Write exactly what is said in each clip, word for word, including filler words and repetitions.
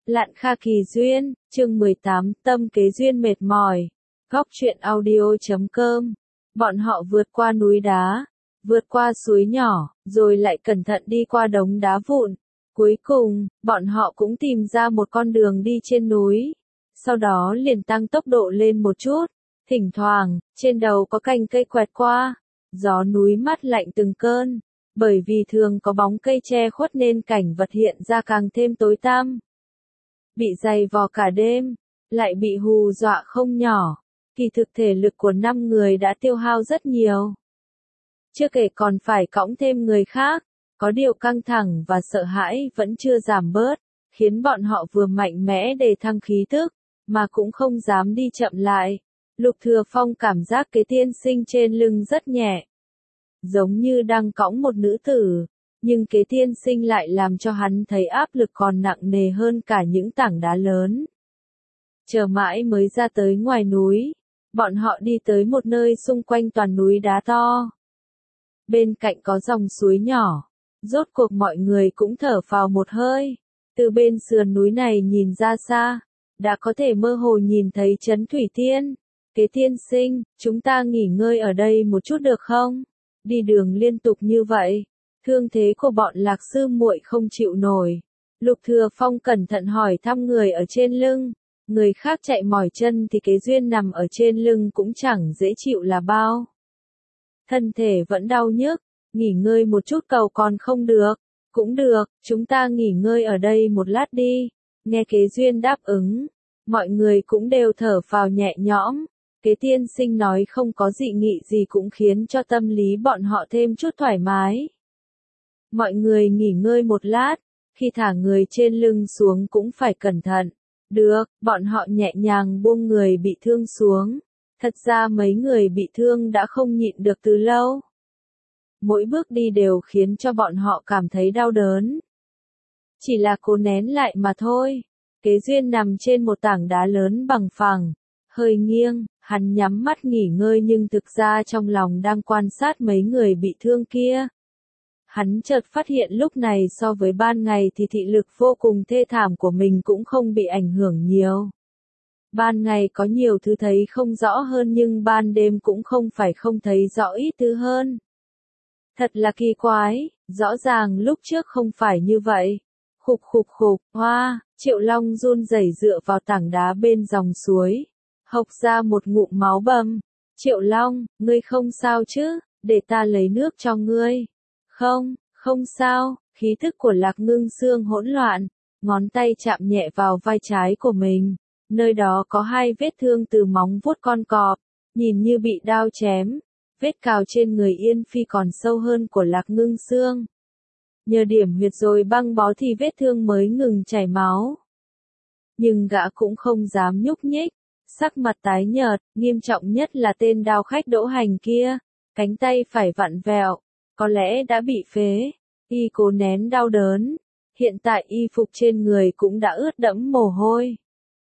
Lạn Kha Kỳ Duyên, chương mười tám, Tâm Kế Duyên mệt mỏi. Góc truyện audio chấm com. Bọn họ vượt qua núi đá, vượt qua suối nhỏ, rồi lại cẩn thận đi qua đống đá vụn. Cuối cùng, bọn họ cũng tìm ra một con đường đi trên núi. Sau đó liền tăng tốc độ lên một chút. Thỉnh thoảng, trên đầu có cành cây quẹt qua. Gió núi mát lạnh từng cơn. Bởi vì thường có bóng cây che khuất nên cảnh vật hiện ra càng thêm tối tăm. Bị dày vò cả đêm, lại bị hù dọa không nhỏ. Kỳ thực thể lực của năm người đã tiêu hao rất nhiều. Chưa kể còn phải cõng thêm người khác, có điều căng thẳng và sợ hãi vẫn chưa giảm bớt, khiến bọn họ vừa mạnh mẽ để thăng khí tức, mà cũng không dám đi chậm lại. Lục Thừa Phong cảm giác cái tiên sinh trên lưng rất nhẹ, giống như đang cõng một nữ tử, nhưng kế tiên sinh lại làm cho hắn thấy áp lực còn nặng nề hơn cả những tảng đá lớn. Chờ mãi mới ra tới ngoài núi, bọn họ đi tới một nơi xung quanh toàn núi đá to. Bên cạnh có dòng suối nhỏ, rốt cuộc mọi người cũng thở phào một hơi. Từ bên sườn núi này nhìn ra xa, đã có thể mơ hồ nhìn thấy trấn Thủy Tiên. Kế tiên sinh, chúng ta nghỉ ngơi ở đây một chút được không? Đi đường liên tục như vậy, thương thế của bọn Lạc sư muội không chịu nổi. Lục Thừa Phong cẩn thận hỏi thăm người ở trên lưng. Người khác chạy mỏi chân thì Kế Duyên nằm ở trên lưng cũng chẳng dễ chịu là bao. Thân thể vẫn đau nhức, nghỉ ngơi một chút cầu còn không được. Cũng được, chúng ta nghỉ ngơi ở đây một lát đi. Nghe Kế Duyên đáp ứng, mọi người cũng đều thở phào nhẹ nhõm. Kế tiên sinh nói không có dị nghị gì cũng khiến cho tâm lý bọn họ thêm chút thoải mái. Mọi người nghỉ ngơi một lát, khi thả người trên lưng xuống cũng phải cẩn thận. Được, bọn họ nhẹ nhàng buông người bị thương xuống. Thật ra mấy người bị thương đã không nhịn được từ lâu. Mỗi bước đi đều khiến cho bọn họ cảm thấy đau đớn. Chỉ là cố nén lại mà thôi. Kế Duyên nằm trên một tảng đá lớn bằng phẳng, hơi nghiêng, hắn nhắm mắt nghỉ ngơi nhưng thực ra trong lòng đang quan sát mấy người bị thương kia. Hắn chợt phát hiện lúc này so với ban ngày thì thị lực vô cùng thê thảm của mình cũng không bị ảnh hưởng nhiều. Ban ngày có nhiều thứ thấy không rõ hơn nhưng ban đêm cũng không phải không thấy rõ ít thứ hơn. Thật là kỳ quái, rõ ràng lúc trước không phải như vậy. Khục khục khục, hoa, Triệu Long run rẩy dựa vào tảng đá bên dòng suối, hộc ra một ngụm máu bầm. Triệu Long, ngươi không sao chứ, để ta lấy nước cho ngươi. Không, không sao, khí thức của Lạc Ngưng Xương hỗn loạn, ngón tay chạm nhẹ vào vai trái của mình. Nơi đó có hai vết thương từ móng vuốt con cọp, nhìn như bị đao chém. Vết cào trên người Yên Phi còn sâu hơn của Lạc Ngưng Xương. Nhờ điểm huyệt rồi băng bó thì vết thương mới ngừng chảy máu. Nhưng gã cũng không dám nhúc nhích, sắc mặt tái nhợt, nghiêm trọng nhất là tên đao khách Đỗ Hành kia, cánh tay phải vặn vẹo, có lẽ đã bị phế. Y cố nén đau đớn, hiện tại y phục trên người cũng đã ướt đẫm mồ hôi.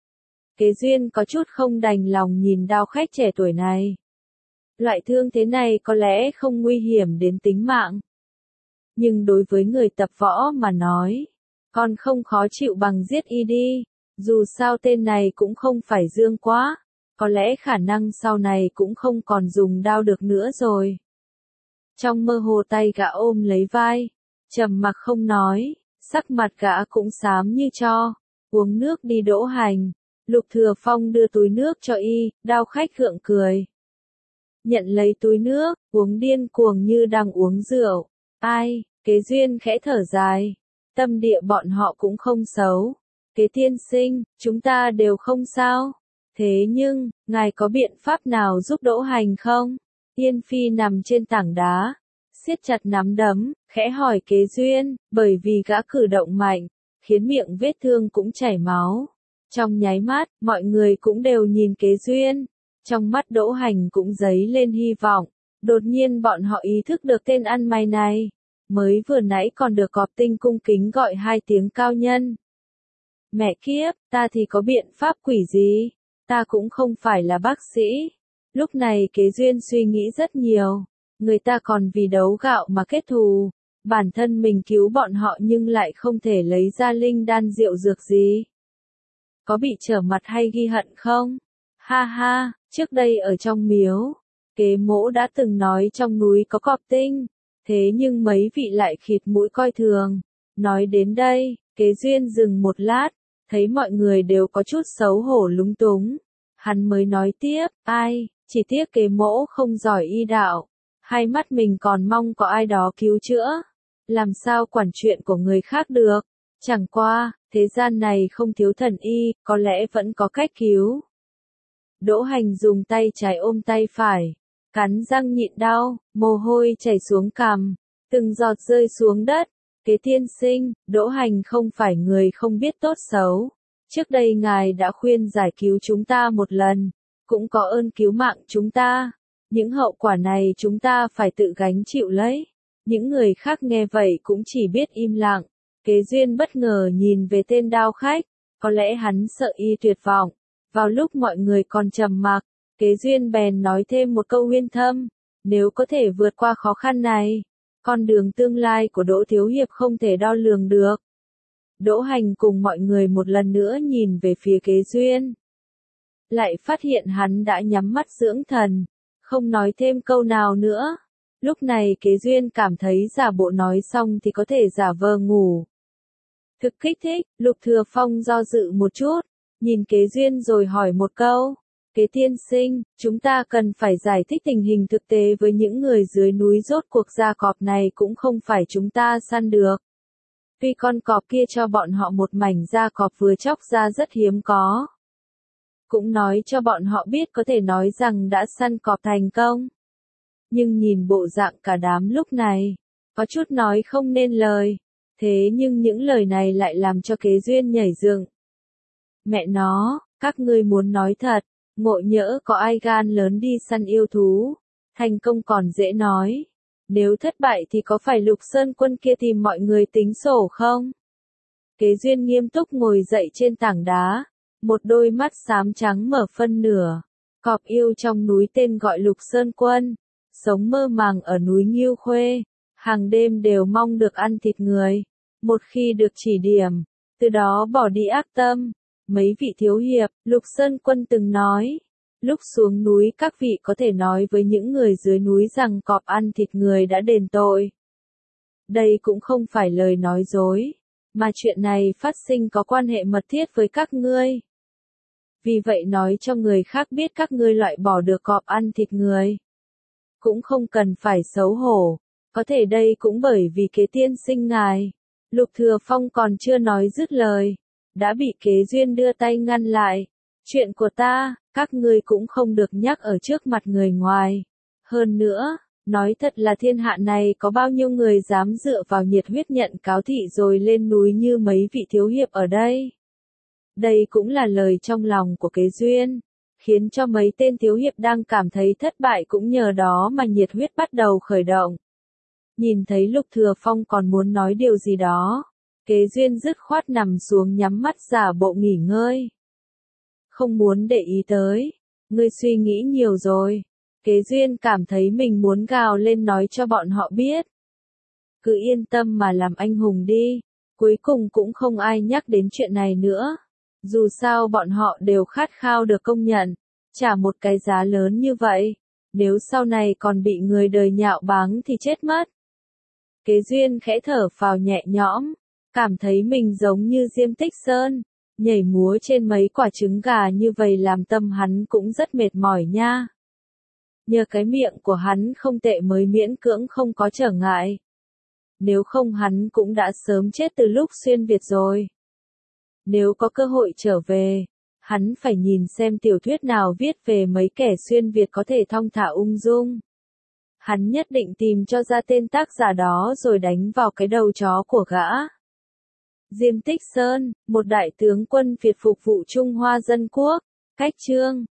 Kế Duyên có chút không đành lòng nhìn đao khách trẻ tuổi này. Loại thương thế này có lẽ không nguy hiểm đến tính mạng. Nhưng đối với người tập võ mà nói, còn không khó chịu bằng giết y đi. Dù sao tên này cũng không phải dương quá, có lẽ khả năng sau này cũng không còn dùng đao được nữa rồi. Trong mơ hồ tay gã ôm lấy vai, trầm mặc không nói, sắc mặt gã cũng xám như tro. Uống nước đi Đỗ Hành. Lục Thừa Phong đưa túi nước cho y, đao khách gượng cười. Nhận lấy túi nước, uống điên cuồng như đang uống rượu. Ai, Kế Duyên khẽ thở dài. Tâm địa bọn họ cũng không xấu. Kế tiên sinh, chúng ta đều không sao. Thế nhưng, ngài có biện pháp nào giúp Đỗ Hành không? Yên Phi nằm trên tảng đá, siết chặt nắm đấm, khẽ hỏi Kế Duyên, bởi vì gã cử động mạnh, khiến miệng vết thương cũng chảy máu. Trong nháy mắt, mọi người cũng đều nhìn Kế Duyên. Trong mắt Đỗ Hành cũng dấy lên hy vọng. Đột nhiên bọn họ ý thức được tên ăn mày này. Mới vừa nãy còn được Cọp Tinh cung kính gọi hai tiếng cao nhân. Mẹ kiếp, ta thì có biện pháp quỷ gì? Ta cũng không phải là bác sĩ. Lúc này Kế Duyên suy nghĩ rất nhiều. Người ta còn vì đấu gạo mà kết thù. Bản thân mình cứu bọn họ nhưng lại không thể lấy ra linh đan rượu dược gì. có bị trở mặt hay ghi hận không? Ha ha, trước đây ở trong miếu, Kế Mỗ đã từng nói trong núi có cọp tinh, thế nhưng mấy vị lại khịt mũi coi thường. Nói đến đây, Kế Duyên dừng một lát, thấy mọi người đều có chút xấu hổ lúng túng. Hắn mới nói tiếp, ai, chỉ tiếc Kế Mỗ không giỏi y đạo, hai mắt mình còn mong có ai đó cứu chữa. Làm sao quản chuyện của người khác được, chẳng qua, thế gian này không thiếu thần y, có lẽ vẫn có cách cứu. Đỗ Hành dùng tay trái ôm tay phải, cắn răng nhịn đau, mồ hôi chảy xuống cằm, từng giọt rơi xuống đất. Kế tiên sinh, Đỗ Hành không phải người không biết tốt xấu. Trước đây ngài đã khuyên giải cứu chúng ta một lần, cũng có ơn cứu mạng chúng ta. Những hậu quả này chúng ta phải tự gánh chịu lấy. Những người khác nghe vậy cũng chỉ biết im lặng. Kế Duyên bất ngờ nhìn về tên đao khách, có lẽ hắn sợ y tuyệt vọng. Vào lúc mọi người còn trầm mặc, Kế Duyên bèn nói thêm một câu uyên thâm, nếu có thể vượt qua khó khăn này, con đường tương lai của Đỗ Thiếu Hiệp không thể đo lường được. Đỗ Hành cùng mọi người một lần nữa nhìn về phía Kế Duyên. Lại phát hiện hắn đã nhắm mắt dưỡng thần, không nói thêm câu nào nữa. Lúc này Kế Duyên cảm thấy giả bộ nói xong thì có thể giả vờ ngủ. Thực kích thích, Lục Thừa Phong do dự một chút, nhìn Kế Duyên rồi hỏi một câu. Kế tiên sinh, chúng ta cần phải giải thích tình hình thực tế với những người dưới núi, rốt cuộc gia cọp này cũng không phải chúng ta săn được. Tuy con cọp kia cho bọn họ một mảnh da cọp vừa chóc ra rất hiếm có. Cũng nói cho bọn họ biết có thể nói rằng đã săn cọp thành công. Nhưng nhìn bộ dạng cả đám lúc này, có chút nói không nên lời. Thế nhưng những lời này lại làm cho Kế Duyên nhảy dựng. Mẹ nó, các ngươi muốn nói thật, ngộ nhỡ có ai gan lớn đi săn yêu thú, thành công còn dễ nói. Nếu thất bại thì có phải Lục Sơn Quân kia tìm mọi người tính sổ không? Kế Duyên nghiêm túc ngồi dậy trên tảng đá, một đôi mắt xám trắng mở phân nửa. Cọp yêu trong núi tên gọi Lục Sơn Quân, sống mơ màng ở núi Nghiêu Khuê, hàng đêm đều mong được ăn thịt người. Một khi được chỉ điểm, từ đó bỏ đi ác tâm. Mấy vị thiếu hiệp, Lục Sơn Quân từng nói, lúc xuống núi các vị có thể nói với những người dưới núi rằng cọp ăn thịt người đã đền tội. Đây cũng không phải lời nói dối, mà chuyện này phát sinh có quan hệ mật thiết với các ngươi. Vì vậy nói cho người khác biết các ngươi loại bỏ được cọp ăn thịt người. Cũng không cần phải xấu hổ, có thể đây cũng bởi vì Kế tiên sinh ngài. Lục Thừa Phong còn chưa nói dứt lời, đã bị Kế Duyên đưa tay ngăn lại. Chuyện của ta, các ngươi cũng không được nhắc ở trước mặt người ngoài. Hơn nữa, nói thật là thiên hạ này có bao nhiêu người dám dựa vào nhiệt huyết nhận cáo thị rồi lên núi như mấy vị thiếu hiệp ở đây. Đây cũng là lời trong lòng của Kế Duyên, khiến cho mấy tên thiếu hiệp đang cảm thấy thất bại cũng nhờ đó mà nhiệt huyết bắt đầu khởi động. Nhìn thấy Lục Thừa Phong còn muốn nói điều gì đó, Kế Duyên dứt khoát nằm xuống nhắm mắt giả bộ nghỉ ngơi. Không muốn để ý tới, ngươi suy nghĩ nhiều rồi. Kế Duyên cảm thấy mình muốn gào lên nói cho bọn họ biết. Cứ yên tâm mà làm anh hùng đi, cuối cùng cũng không ai nhắc đến chuyện này nữa. Dù sao bọn họ đều khát khao được công nhận, trả một cái giá lớn như vậy, nếu sau này còn bị người đời nhạo báng thì chết mất. Kế Duyên khẽ thở phào nhẹ nhõm, cảm thấy mình giống như Diêm Tích Sơn, nhảy múa trên mấy quả trứng gà như vậy làm tâm hắn cũng rất mệt mỏi nha. Nhờ cái miệng của hắn không tệ mới miễn cưỡng không có trở ngại. Nếu không hắn cũng đã sớm chết từ lúc xuyên Việt rồi. Nếu có cơ hội trở về, hắn phải nhìn xem tiểu thuyết nào viết về mấy kẻ xuyên Việt có thể thong thả ung dung. Hắn nhất định tìm cho ra tên tác giả đó rồi đánh vào cái đầu chó của gã. Diêm Tích Sơn, một đại tướng quân Việt phục vụ Trung Hoa Dân Quốc, cách chương